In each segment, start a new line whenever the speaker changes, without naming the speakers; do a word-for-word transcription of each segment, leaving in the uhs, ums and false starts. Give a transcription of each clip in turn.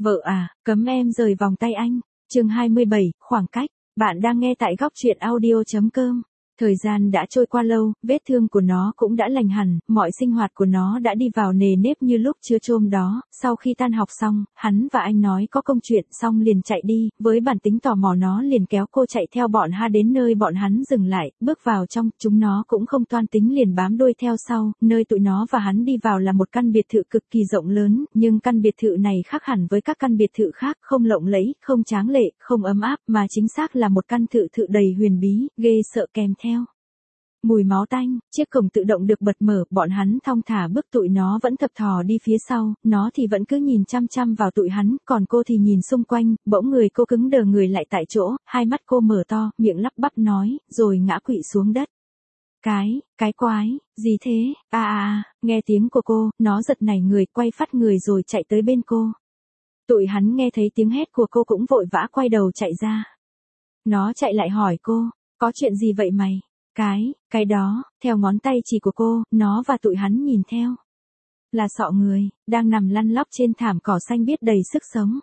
Vợ à, cấm em rời vòng tay anh. Chương hai mươi bảy, khoảng cách. Bạn đang nghe tại góc truyện audio chấm com. Thời gian đã trôi qua lâu, vết thương của nó cũng đã lành hẳn, mọi sinh hoạt của nó đã đi vào nề nếp như lúc chưa chôm đó. Sau khi tan học xong, hắn và anh nói có công chuyện xong liền chạy đi, với bản tính tò mò nó liền kéo cô chạy theo bọn ha đến nơi bọn hắn dừng lại, bước vào trong, chúng nó cũng không toan tính liền bám đuôi theo sau, nơi tụi nó và hắn đi vào là một căn biệt thự cực kỳ rộng lớn, nhưng căn biệt thự này khác hẳn với các căn biệt thự khác, không lộng lẫy, không tráng lệ, không ấm áp, mà chính xác là một căn thự thự đầy huyền bí, ghê sợ kèm theo mùi máu tanh. Chiếc cổng tự động được bật mở, bọn hắn thong thả bước, tụi nó vẫn thập thò đi phía sau, nó thì vẫn cứ nhìn chăm chăm vào tụi hắn, còn cô thì nhìn xung quanh, bỗng người cô cứng đờ người lại tại chỗ, hai mắt cô mở to, miệng lắp bắp nói, rồi ngã quỵ xuống đất. Cái, cái quái, gì thế, à à à, nghe tiếng của cô, nó giật nảy người, quay phát người rồi chạy tới bên cô. Tụi hắn nghe thấy tiếng hét của cô cũng vội vã quay đầu chạy ra. Nó chạy lại hỏi cô, có chuyện gì vậy mày? Cái, cái đó, theo ngón tay chỉ của cô, nó và tụi hắn nhìn theo. Là sọ người, đang nằm lăn lóc trên thảm cỏ xanh biếc đầy sức sống.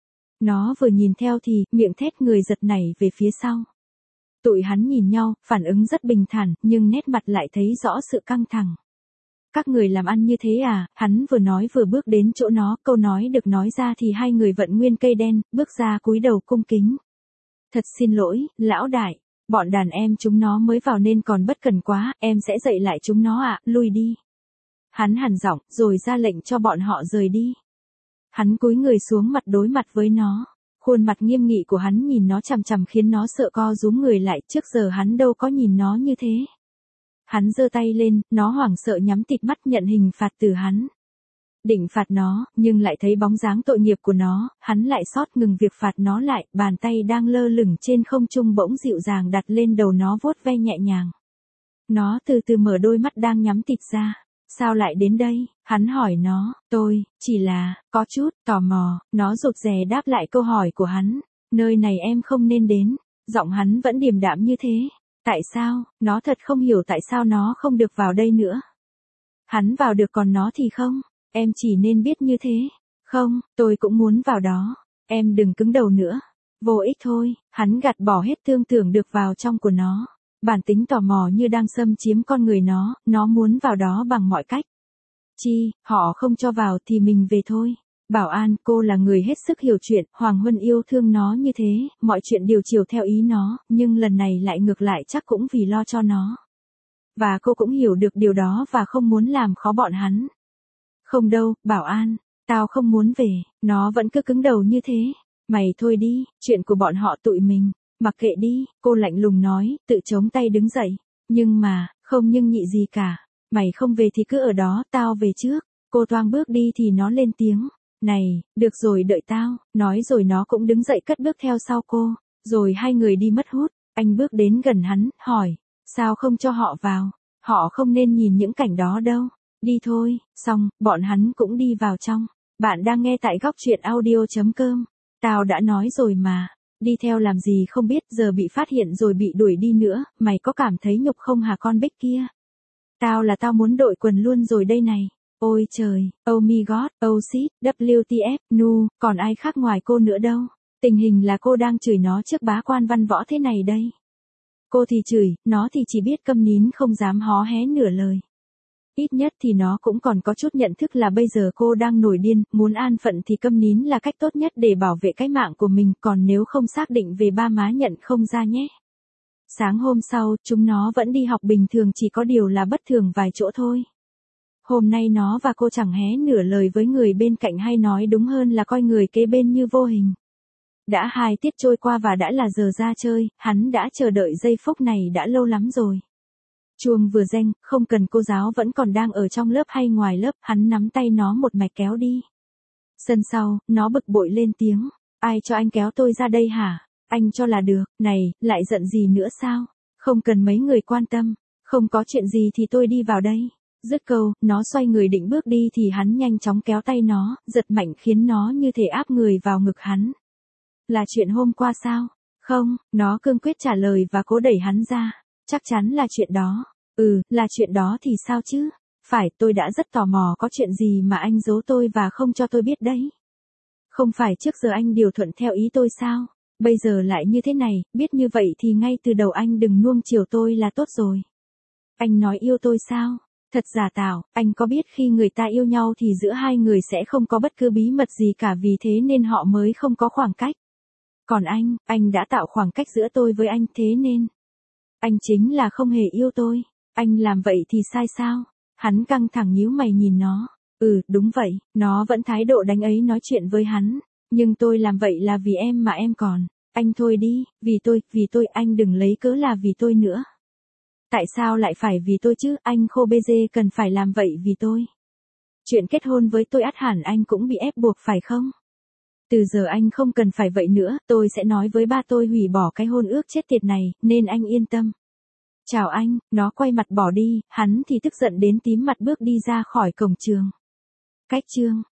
Nó vừa nhìn theo thì, miệng thét người giật nảy về phía sau. Tụi hắn nhìn nhau, phản ứng rất bình thản, nhưng nét mặt lại thấy rõ sự căng thẳng. Các người làm ăn như thế à, hắn vừa nói vừa bước đến chỗ nó, câu nói được nói ra thì hai người vận nguyên cây đen, bước ra cúi đầu cung kính. Thật xin lỗi, lão đại. Bọn đàn em chúng nó mới vào nên còn bất cần quá, em sẽ dạy lại chúng nó ạ, à, lui đi. Hắn hằn giọng, rồi ra lệnh cho bọn họ rời đi. Hắn cúi người xuống mặt đối mặt với nó. Khuôn mặt nghiêm nghị của hắn nhìn nó chằm chằm khiến nó sợ co rúm người lại, trước giờ hắn đâu có nhìn nó như thế. Hắn giơ tay lên, nó hoảng sợ nhắm tịt mắt nhận hình phạt từ hắn. Định phạt nó, nhưng lại thấy bóng dáng tội nghiệp của nó, hắn lại xót ngừng việc phạt nó lại, bàn tay đang lơ lửng trên không trung bỗng dịu dàng đặt lên đầu nó vuốt ve nhẹ nhàng. Nó từ từ mở đôi mắt đang nhắm tịt ra. Sao lại đến đây? Hắn hỏi nó, tôi, chỉ là, có chút, tò mò, nó rụt rè đáp lại câu hỏi của hắn. Nơi này em không nên đến, giọng hắn vẫn điềm đạm như thế. Tại sao? Nó thật không hiểu tại sao nó không được vào đây nữa. Hắn vào được còn nó thì không. Em chỉ nên biết như thế. Không, tôi cũng muốn vào đó. Em đừng cứng đầu nữa. Vô ích thôi, hắn gạt bỏ hết thương tưởng được vào trong của nó. Bản tính tò mò như đang xâm chiếm con người nó, nó muốn vào đó bằng mọi cách. Chi, họ không cho vào thì mình về thôi. Bảo an, cô là người hết sức hiểu chuyện, Hoàng Huân yêu thương nó như thế, mọi chuyện đều chiều theo ý nó, nhưng lần này lại ngược lại chắc cũng vì lo cho nó. Và cô cũng hiểu được điều đó và không muốn làm khó bọn hắn. Không đâu, Bảo an, tao không muốn về, nó vẫn cứ cứng đầu như thế. Mày thôi đi, chuyện của bọn họ tụi mình, mặc kệ đi, cô lạnh lùng nói, tự chống tay đứng dậy. Nhưng mà, không nhưng nhị gì cả, mày không về thì cứ ở đó, tao về trước. Cô toang bước đi thì nó lên tiếng. Này, được rồi đợi tao, nói rồi nó cũng đứng dậy cất bước theo sau cô, rồi hai người đi mất hút. Anh bước đến gần hắn, hỏi, sao không cho họ vào, họ không nên nhìn những cảnh đó đâu. Đi thôi, xong, bọn hắn cũng đi vào trong. Bạn đang nghe tại góc truyện audio chấm com. Tao đã nói rồi mà, đi theo làm gì không biết, giờ bị phát hiện rồi bị đuổi đi nữa, mày có cảm thấy nhục không hả con Bích kia? Tao là tao muốn đội quần luôn rồi đây này. Ôi trời, oh my god, oh shit, W T F, nu, còn ai khác ngoài cô nữa đâu. Tình hình là cô đang chửi nó trước bá quan văn võ thế này đây. Cô thì chửi, nó thì chỉ biết câm nín không dám hó hé nửa lời. Ít nhất thì nó cũng còn có chút nhận thức là bây giờ cô đang nổi điên, muốn an phận thì câm nín là cách tốt nhất để bảo vệ cái mạng của mình, còn nếu không xác định về ba má nhận không ra nhé. Sáng hôm sau, chúng nó vẫn đi học bình thường, chỉ có điều là bất thường vài chỗ thôi. Hôm nay nó và cô chẳng hé nửa lời với người bên cạnh, hay nói đúng hơn là coi người kế bên như vô hình. Đã hai tiết trôi qua và đã là giờ ra chơi, hắn đã chờ đợi giây phút này đã lâu lắm rồi. Chuông vừa reng, không cần cô giáo vẫn còn đang ở trong lớp hay ngoài lớp, hắn nắm tay nó một mạch kéo đi. Sân sau, nó bực bội lên tiếng, ai cho anh kéo tôi ra đây hả? Anh cho là được, này, lại giận gì nữa sao? Không cần mấy người quan tâm, không có chuyện gì thì tôi đi vào đây. Dứt câu, nó xoay người định bước đi thì hắn nhanh chóng kéo tay nó, giật mạnh khiến nó như thể áp người vào ngực hắn. Là chuyện hôm qua sao? Không, nó cương quyết trả lời và cố đẩy hắn ra. Chắc chắn là chuyện đó. Ừ, là chuyện đó thì sao chứ? Phải, tôi đã rất tò mò có chuyện gì mà anh giấu tôi và không cho tôi biết đấy. Không phải trước giờ anh điều thuận theo ý tôi sao? Bây giờ lại như thế này, biết như vậy thì ngay từ đầu anh đừng nuông chiều tôi là tốt rồi. Anh nói yêu tôi sao? Thật giả tạo, anh có biết khi người ta yêu nhau thì giữa hai người sẽ không có bất cứ bí mật gì cả, vì thế nên họ mới không có khoảng cách. Còn anh, anh đã tạo khoảng cách giữa tôi với anh, thế nên anh chính là không hề yêu tôi. Anh làm vậy thì sai sao? Hắn căng thẳng nhíu mày nhìn nó. Ừ, đúng vậy, nó vẫn thái độ đánh ấy nói chuyện với hắn. Nhưng tôi làm vậy là vì em mà em còn. Anh thôi đi, vì tôi, vì tôi, anh đừng lấy cớ là vì tôi nữa. Tại sao lại phải vì tôi chứ, anh Khô Bê Dê cần phải làm vậy vì tôi. Chuyện kết hôn với tôi ắt hẳn anh cũng bị ép buộc phải không? Từ giờ anh không cần phải vậy nữa, tôi sẽ nói với ba tôi hủy bỏ cái hôn ước chết tiệt này, nên anh yên tâm. Chào anh, nó quay mặt bỏ đi, hắn thì tức giận đến tím mặt bước đi ra khỏi cổng trường. Cách chương